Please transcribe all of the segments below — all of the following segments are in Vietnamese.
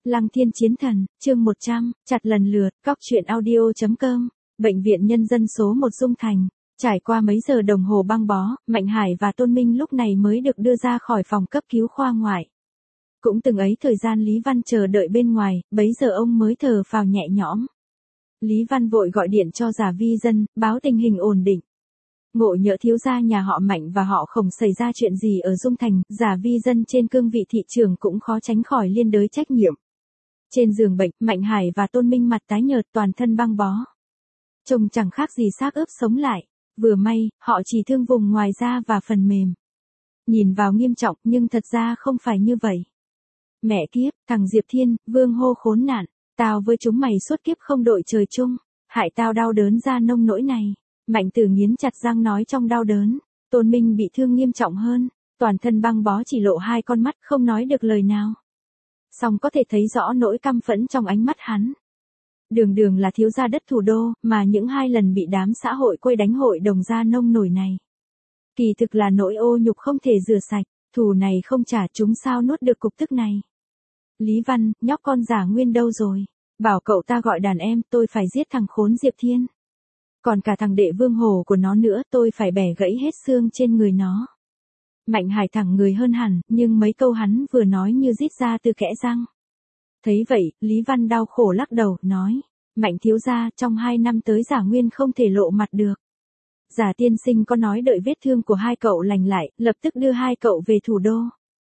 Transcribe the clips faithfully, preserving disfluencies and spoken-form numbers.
Lăng Thiên Chiến Thần, chương một trăm, chặt lần lượt, cóc truyện audio.com, Bệnh viện Nhân dân số một Dung Thành. Trải qua mấy giờ đồng hồ băng bó, Mạnh Hải và Tôn Minh lúc này mới được đưa ra khỏi phòng cấp cứu khoa ngoại. Cũng từng ấy thời gian Lý Văn chờ đợi bên ngoài, bấy giờ ông mới thở phào nhẹ nhõm. Lý Văn vội gọi điện cho Giả Vi Dân, báo tình hình ổn định. Ngộ nhỡ thiếu gia nhà họ Mạnh và họ Khổng xảy ra chuyện gì ở Dung Thành, Giả Vi Dân trên cương vị thị trưởng cũng khó tránh khỏi liên đới trách nhiệm. Trên giường bệnh, Mạnh Hải và Tôn Minh mặt tái nhợt toàn thân băng bó. Trông chẳng khác gì xác ướp sống lại, vừa may, họ chỉ thương vùng ngoài da và phần mềm. Nhìn vào nghiêm trọng nhưng thật ra không phải như vậy. Mẹ kiếp, thằng Diệp Thiên, Vương hô khốn nạn, tao với chúng mày suốt kiếp không đội trời chung, hại tao đau đớn ra nông nỗi này. Mạnh Tử nghiến chặt răng nói trong đau đớn. Tôn Minh bị thương nghiêm trọng hơn, toàn thân băng bó chỉ lộ hai con mắt không nói được lời nào. Song có thể thấy rõ nỗi căm phẫn trong ánh mắt hắn. Đường đường là thiếu gia đất thủ đô, mà những hai lần bị đám xã hội quây đánh hội đồng gia nông nổi này. Kỳ thực là nỗi ô nhục không thể rửa sạch, thù này không trả chúng sao nuốt được cục tức này. Lý Văn, nhóc con Giả Nguyên đâu rồi? Bảo cậu ta gọi đàn em, tôi phải giết thằng khốn Diệp Thiên. Còn cả thằng đệ Vương Hổ của nó nữa, tôi phải bẻ gãy hết xương trên người nó. Mạnh Hải thẳng người hơn hẳn, nhưng mấy câu hắn vừa nói như rít ra từ kẽ răng. Thấy vậy, Lý Văn đau khổ lắc đầu, nói, Mạnh thiếu gia, trong hai năm tới Giả Nguyên không thể lộ mặt được. Giả tiên sinh có nói đợi vết thương của hai cậu lành lại, lập tức đưa hai cậu về thủ đô.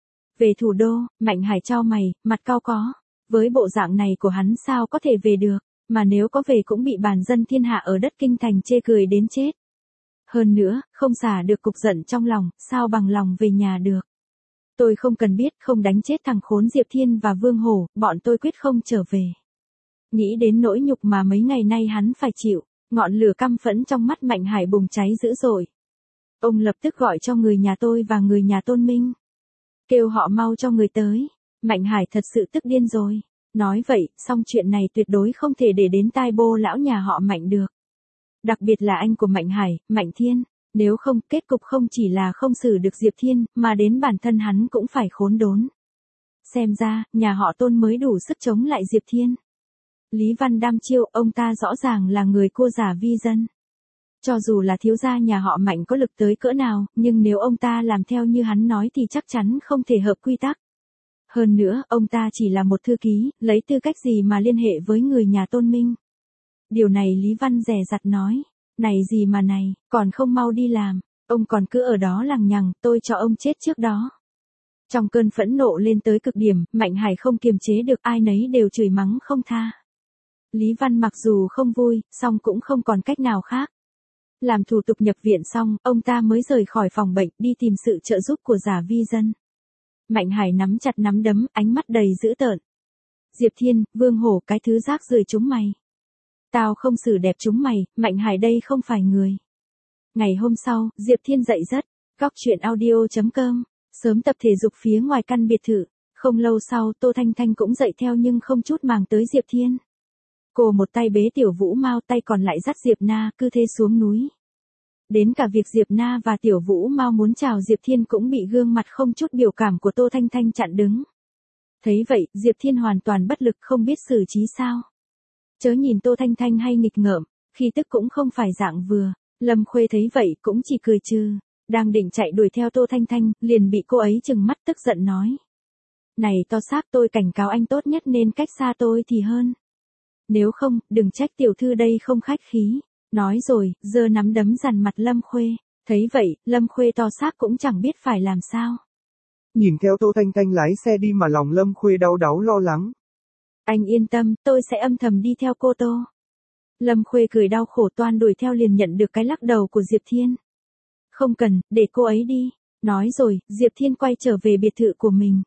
Về thủ đô, Mạnh Hải chau mày, mặt cau có. Với bộ dạng này của hắn sao có thể về được, mà nếu có về cũng bị bàn dân thiên hạ ở đất kinh thành chê cười đến chết. Hơn nữa, không xả được cục giận trong lòng, sao bằng lòng về nhà được. Tôi không cần biết, không đánh chết thằng khốn Diệp Thiên và Vương Hổ, bọn tôi quyết không trở về. Nghĩ đến nỗi nhục mà mấy ngày nay hắn phải chịu, ngọn lửa căm phẫn trong mắt Mạnh Hải bùng cháy dữ dội. Ông lập tức gọi cho người nhà tôi và người nhà Tôn Minh. Kêu họ mau cho người tới. Mạnh Hải thật sự tức điên rồi. Nói vậy, xong chuyện này tuyệt đối không thể để đến tai bô lão nhà họ Mạnh được. Đặc biệt là anh của Mạnh Hải, Mạnh Thiên. Nếu không, kết cục không chỉ là không xử được Diệp Thiên, mà đến bản thân hắn cũng phải khốn đốn. Xem ra, nhà họ Tôn mới đủ sức chống lại Diệp Thiên. Lý Văn đăm chiêu, ông ta rõ ràng là người cua Giả Vi Dân. Cho dù là thiếu gia nhà họ Mạnh có lực tới cỡ nào, nhưng nếu ông ta làm theo như hắn nói thì chắc chắn không thể hợp quy tắc. Hơn nữa, ông ta chỉ là một thư ký, lấy tư cách gì mà liên hệ với người nhà Tôn Minh. Điều này Lý Văn dè dặt nói. Này gì mà này, còn không mau đi làm, ông còn cứ ở đó lằng nhằng, tôi cho ông chết trước đó. Trong cơn phẫn nộ lên tới cực điểm, Mạnh Hải không kiềm chế được, ai nấy đều chửi mắng không tha. Lý Văn mặc dù không vui, song cũng không còn cách nào khác. Làm thủ tục nhập viện xong, ông ta mới rời khỏi phòng bệnh, đi tìm sự trợ giúp của Giả Vi Dân. Mạnh Hải nắm chặt nắm đấm, ánh mắt đầy dữ tợn. Diệp Thiên, Vương Hổ, cái thứ rác rưởi chúng mày. Tao không xử đẹp chúng mày, Mạnh Hải đây không phải người. Ngày hôm sau, Diệp Thiên dậy rất, cóc truyện audio.com, sớm tập thể dục phía ngoài căn biệt thự. Không lâu sau, Tô Thanh Thanh cũng dậy theo nhưng không chút màng tới Diệp Thiên. Cô một tay bế Tiểu Vũ Mao, tay còn lại dắt Diệp Na, cứ thế xuống núi. Đến cả việc Diệp Na và Tiểu Vũ Mao muốn chào Diệp Thiên cũng bị gương mặt không chút biểu cảm của Tô Thanh Thanh chặn đứng. Thấy vậy, Diệp Thiên hoàn toàn bất lực không biết xử trí sao. Chớ nhìn Tô Thanh Thanh hay nghịch ngợm, khi tức cũng không phải dạng vừa. Lâm Khuê thấy vậy cũng chỉ cười trừ. Đang định chạy đuổi theo Tô Thanh Thanh, liền bị cô ấy trừng mắt tức giận nói. Này to xác, tôi cảnh cáo anh tốt nhất nên cách xa tôi thì hơn. Nếu không, đừng trách tiểu thư đây không khách khí. Nói rồi, giơ nắm đấm dằn mặt Lâm Khuê. Thấy vậy, Lâm Khuê to xác cũng chẳng biết phải làm sao. Nhìn theo Tô Thanh Thanh lái xe đi mà lòng Lâm Khuê đau đáu lo lắng. Anh yên tâm, tôi sẽ âm thầm đi theo cô Tô. Lâm Khuê cười đau khổ toan đuổi theo liền nhận được cái lắc đầu của Diệp Thiên. Không cần, để cô ấy đi. Nói rồi, Diệp Thiên quay trở về biệt thự của mình.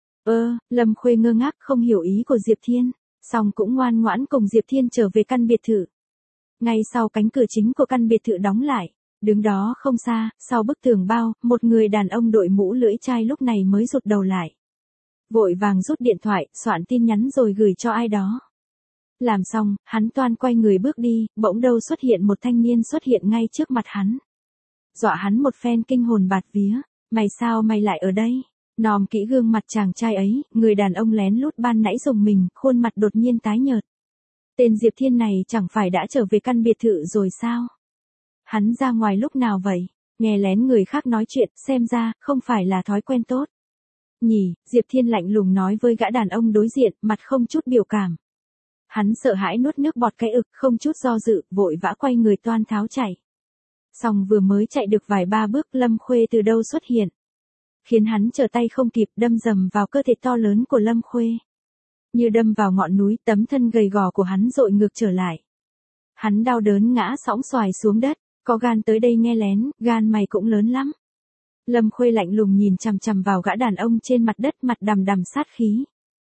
Ơ, Lâm Khuê ngơ ngác không hiểu ý của Diệp Thiên, song cũng ngoan ngoãn cùng Diệp Thiên trở về căn biệt thự. Ngay sau cánh cửa chính của căn biệt thự đóng lại, đứng đó không xa, sau bức tường bao, một người đàn ông đội mũ lưỡi chai lúc này mới rụt đầu lại. Vội vàng rút điện thoại, soạn tin nhắn rồi gửi cho ai đó. Làm xong, hắn toan quay người bước đi, bỗng đâu xuất hiện một thanh niên xuất hiện ngay trước mặt hắn. Dọa hắn một phen kinh hồn bạt vía, mày sao mày lại ở đây? Nòm kỹ gương mặt chàng trai ấy, người đàn ông lén lút ban nãy dùng mình, khuôn mặt đột nhiên tái nhợt. Tên Diệp Thiên này chẳng phải đã trở về căn biệt thự rồi sao? Hắn ra ngoài lúc nào vậy? Nghe lén người khác nói chuyện, xem ra, không phải là thói quen tốt. Nhỉ, Diệp Thiên lạnh lùng nói với gã đàn ông đối diện, mặt không chút biểu cảm. Hắn sợ hãi nuốt nước bọt cái ực, không chút do dự, vội vã quay người toan tháo chạy. Xong vừa mới chạy được vài ba bước, Lâm Khuê từ đâu xuất hiện. Khiến hắn trở tay không kịp, đâm dầm vào cơ thể to lớn của Lâm Khuê. Như đâm vào ngọn núi, tấm thân gầy gò của hắn dội ngược trở lại. Hắn đau đớn ngã sõng xoài xuống đất, có gan tới đây nghe lén, gan mày cũng lớn lắm. Lâm Khuê lạnh lùng nhìn chằm chằm vào gã đàn ông trên mặt đất, mặt đằm đằm sát khí.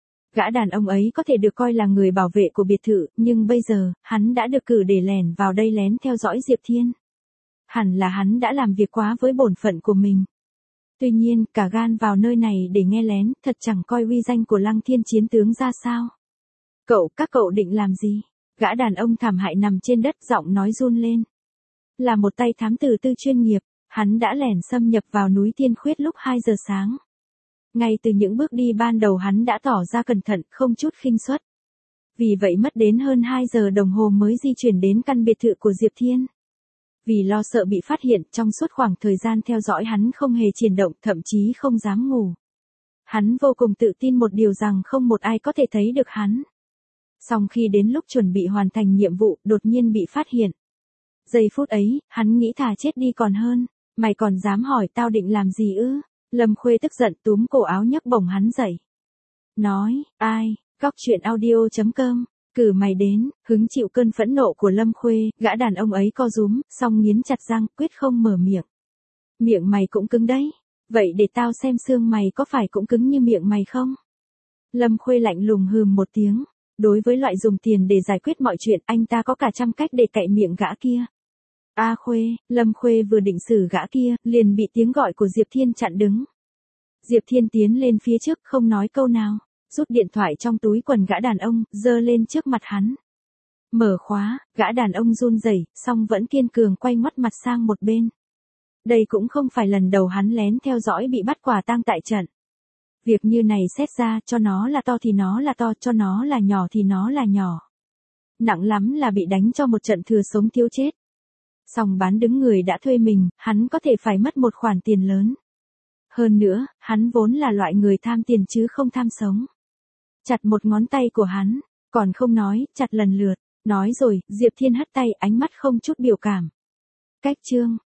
Gã đàn ông ấy có thể được coi là người bảo vệ của biệt thự, nhưng bây giờ, hắn đã được cử để lẻn vào đây lén theo dõi Diệp Thiên. Hẳn là hắn đã làm việc quá với bổn phận của mình. Tuy nhiên, cả gan vào nơi này để nghe lén, thật chẳng coi uy danh của Lăng Thiên chiến tướng ra sao. Cậu, các cậu định làm gì? Gã đàn ông thảm hại nằm trên đất, giọng nói run lên. Là một tay thám tử tư chuyên nghiệp, hắn đã lẻn xâm nhập vào núi Tiên Khuyết lúc hai giờ sáng. Ngay từ những bước đi ban đầu hắn đã tỏ ra cẩn thận, không chút khinh suất. Vì vậy mất đến hơn hai giờ đồng hồ mới di chuyển đến căn biệt thự của Diệp Thiên. Vì lo sợ bị phát hiện, trong suốt khoảng thời gian theo dõi hắn không hề chuyển động, thậm chí không dám ngủ. Hắn vô cùng tự tin một điều rằng không một ai có thể thấy được hắn. Song khi đến lúc chuẩn bị hoàn thành nhiệm vụ, đột nhiên bị phát hiện. Giây phút ấy, hắn nghĩ thà chết đi còn hơn. Mày còn dám hỏi tao định làm gì ư? Lâm Khuê tức giận túm cổ áo nhấc bổng hắn dậy. Nói, ai, góc truyện audio chấm com, cử mày đến, hứng chịu cơn phẫn nộ của Lâm Khuê, gã đàn ông ấy co rúm, song nghiến chặt răng, quyết không mở miệng. Miệng mày cũng cứng đấy, vậy để tao xem xương mày có phải cũng cứng như miệng mày không? Lâm Khuê lạnh lùng hừm một tiếng, đối với loại dùng tiền để giải quyết mọi chuyện, anh ta có cả trăm cách để cạy miệng gã kia. A Khuê, Lâm Khuê vừa định xử gã kia, liền bị tiếng gọi của Diệp Thiên chặn đứng. Diệp Thiên tiến lên phía trước, không nói câu nào, rút điện thoại trong túi quần gã đàn ông, giơ lên trước mặt hắn. Mở khóa, gã đàn ông run rẩy, song vẫn kiên cường quay ngoắt mặt sang một bên. Đây cũng không phải lần đầu hắn lén theo dõi bị bắt quả tang tại trận. Việc như này xét ra, cho nó là to thì nó là to, cho nó là nhỏ thì nó là nhỏ. Nặng lắm là bị đánh cho một trận thừa sống thiếu chết. Song bán đứng người đã thuê mình, hắn có thể phải mất một khoản tiền lớn. Hơn nữa, hắn vốn là loại người tham tiền chứ không tham sống. Chặt một ngón tay của hắn, còn không nói, chặt lần lượt. Nói rồi, Diệp Thiên hất tay, ánh mắt không chút biểu cảm. Cách chương.